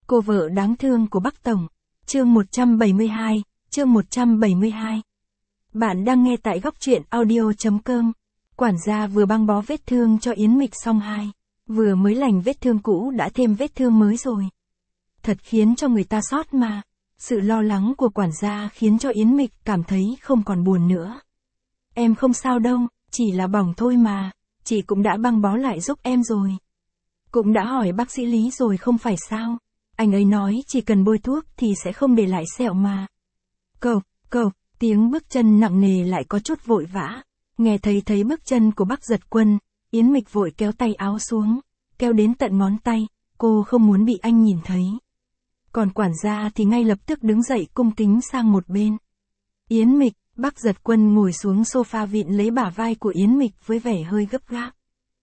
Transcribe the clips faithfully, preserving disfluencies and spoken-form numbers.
Cô vợ đáng thương của Bắc Tổng. Chương một trăm bảy mươi hai, chương một trăm bảy mươi hai. Bạn đang nghe tại góc truyện audio chấm com. Quản gia vừa băng bó vết thương cho Yến Mịch xong hai. Vừa mới lành vết thương cũ đã thêm vết thương mới rồi. Thật khiến cho người ta xót mà. Sự lo lắng của quản gia khiến cho Yến Mịch cảm thấy không còn buồn nữa. Em không sao đâu, chỉ là bỏng thôi mà. Chị cũng đã băng bó lại giúp em rồi. Cũng đã hỏi bác sĩ Lý rồi không phải sao. Anh ấy nói chỉ cần bôi thuốc thì sẽ không để lại sẹo mà. Cộc, cộc, tiếng bước chân nặng nề lại có chút vội vã. Nghe thấy thấy bước chân của Bắc Giật Quân, Yến Mịch vội kéo tay áo xuống, kéo đến tận ngón tay, cô không muốn bị anh nhìn thấy. Còn quản gia thì ngay lập tức đứng dậy cung kính sang một bên. Yến Mịch, Bắc Giật Quân ngồi xuống sofa vịn lấy bả vai của Yến Mịch với vẻ hơi gấp gáp.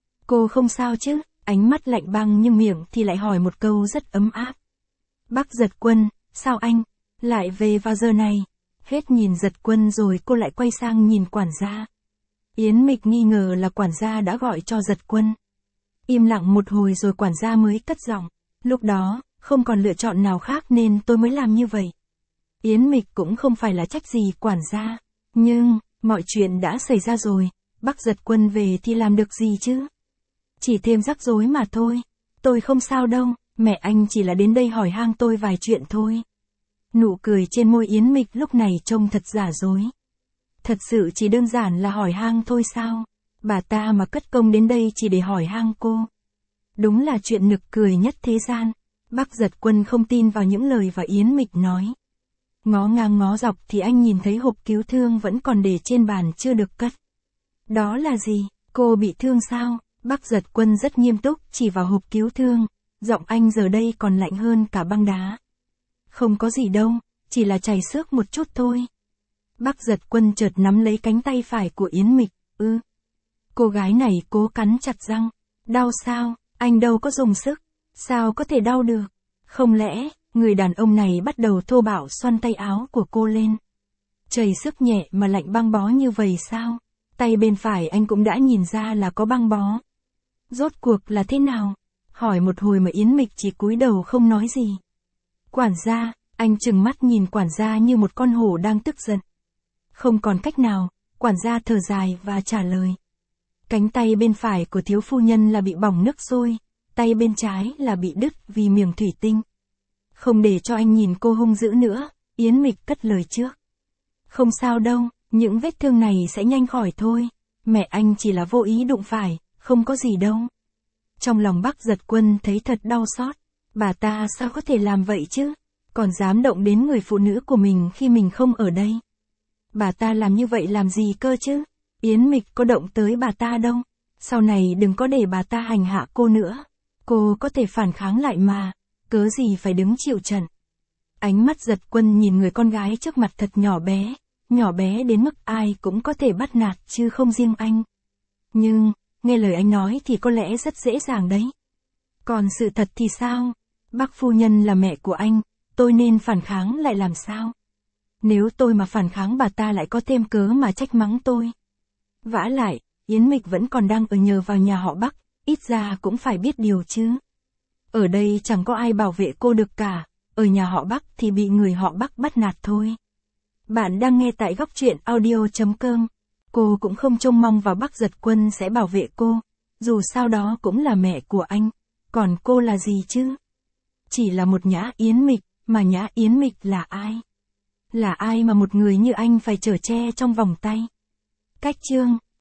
Cô không sao chứ? Ánh mắt lạnh băng nhưng miệng thì lại hỏi một câu rất ấm áp. Bắc Giật Quân, sao anh lại về vào giờ này? Hết nhìn Giật Quân rồi cô lại quay sang nhìn quản gia. Yến Mịch nghi ngờ là quản gia đã gọi cho Giật Quân. Im lặng một hồi rồi quản gia mới cất giọng. Lúc đó, không còn lựa chọn nào khác nên tôi mới làm như vậy. Yến Mịch cũng không phải là trách gì quản gia. Nhưng, mọi chuyện đã xảy ra rồi. Bắc Giật Quân về thì làm được gì chứ? Chỉ thêm rắc rối mà thôi. Tôi không sao đâu, mẹ anh chỉ là đến đây hỏi han tôi vài chuyện thôi. Nụ cười trên môi Yến Mịch lúc này trông thật giả dối. Thật sự chỉ đơn giản là hỏi han thôi sao? Bà ta mà cất công đến đây chỉ để hỏi han cô. Đúng là chuyện nực cười nhất thế gian. Bắc Giật Quân không tin vào những lời và Yến Mịch nói. Ngó ngang ngó dọc thì anh nhìn thấy hộp cứu thương vẫn còn để trên bàn chưa được cất. Đó là gì? Cô bị thương sao? Bắc Giật Quân rất nghiêm túc chỉ vào hộp cứu thương. Giọng anh giờ đây còn lạnh hơn cả băng đá. Không có gì đâu, chỉ là chảy xước một chút thôi. Bắc Giật Quân chợt nắm lấy cánh tay phải của Yến Mịch. Ư. Cô gái này cố cắn chặt răng. Đau sao? Anh đâu có dùng sức. Sao có thể đau được? Không lẽ, người đàn ông này bắt đầu thô bạo xoăn tay áo của cô lên. Chảy xước nhẹ mà lạnh băng bó như vậy sao? Tay bên phải anh cũng đã nhìn ra là có băng bó. Rốt cuộc là thế nào? Hỏi một hồi mà Yến Mịch chỉ cúi đầu không nói gì. Quản gia, anh trừng mắt nhìn quản gia như một con hổ đang tức giận. Không còn cách nào, quản gia thở dài và trả lời. Cánh tay bên phải của thiếu phu nhân là bị bỏng nước sôi, tay bên trái là bị đứt vì miếng thủy tinh. Không để cho anh nhìn cô hung dữ nữa, Yến Mịch cất lời trước. Không sao đâu, những vết thương này sẽ nhanh khỏi thôi. Mẹ anh chỉ là vô ý đụng phải, không có gì đâu. Trong lòng Bắc Giật Quân thấy thật đau xót. Bà ta sao có thể làm vậy chứ? Còn dám động đến người phụ nữ của mình khi mình không ở đây. Bà ta làm như vậy làm gì cơ chứ? Yến Mịch có động tới bà ta đâu. Sau này đừng có để bà ta hành hạ cô nữa. Cô có thể phản kháng lại mà. Cớ gì phải đứng chịu trận. Ánh mắt Giật Quân nhìn người con gái trước mặt thật nhỏ bé. Nhỏ bé đến mức ai cũng có thể bắt nạt chứ không riêng anh. Nhưng, nghe lời anh nói thì có lẽ rất dễ dàng đấy. Còn sự thật thì sao? Bác phu nhân là mẹ của anh, tôi nên phản kháng lại làm sao? Nếu tôi mà phản kháng bà ta lại có thêm cớ mà trách mắng tôi. Vả lại, Yến Mịch vẫn còn đang ở nhờ vào nhà họ Bắc, ít ra cũng phải biết điều chứ. Ở đây chẳng có ai bảo vệ cô được cả, ở nhà họ Bắc thì bị người họ Bắc bắt nạt thôi. Bạn đang nghe tại góc truyện audio chấm com. Cô cũng không trông mong vào Bắc Giật Quân sẽ bảo vệ cô, dù sao đó cũng là mẹ của anh, còn cô là gì chứ? Chỉ là một Nhã Yến Mịch, mà Nhã Yến Mịch là ai? Là ai mà một người như anh phải chở che trong vòng tay? Cách chương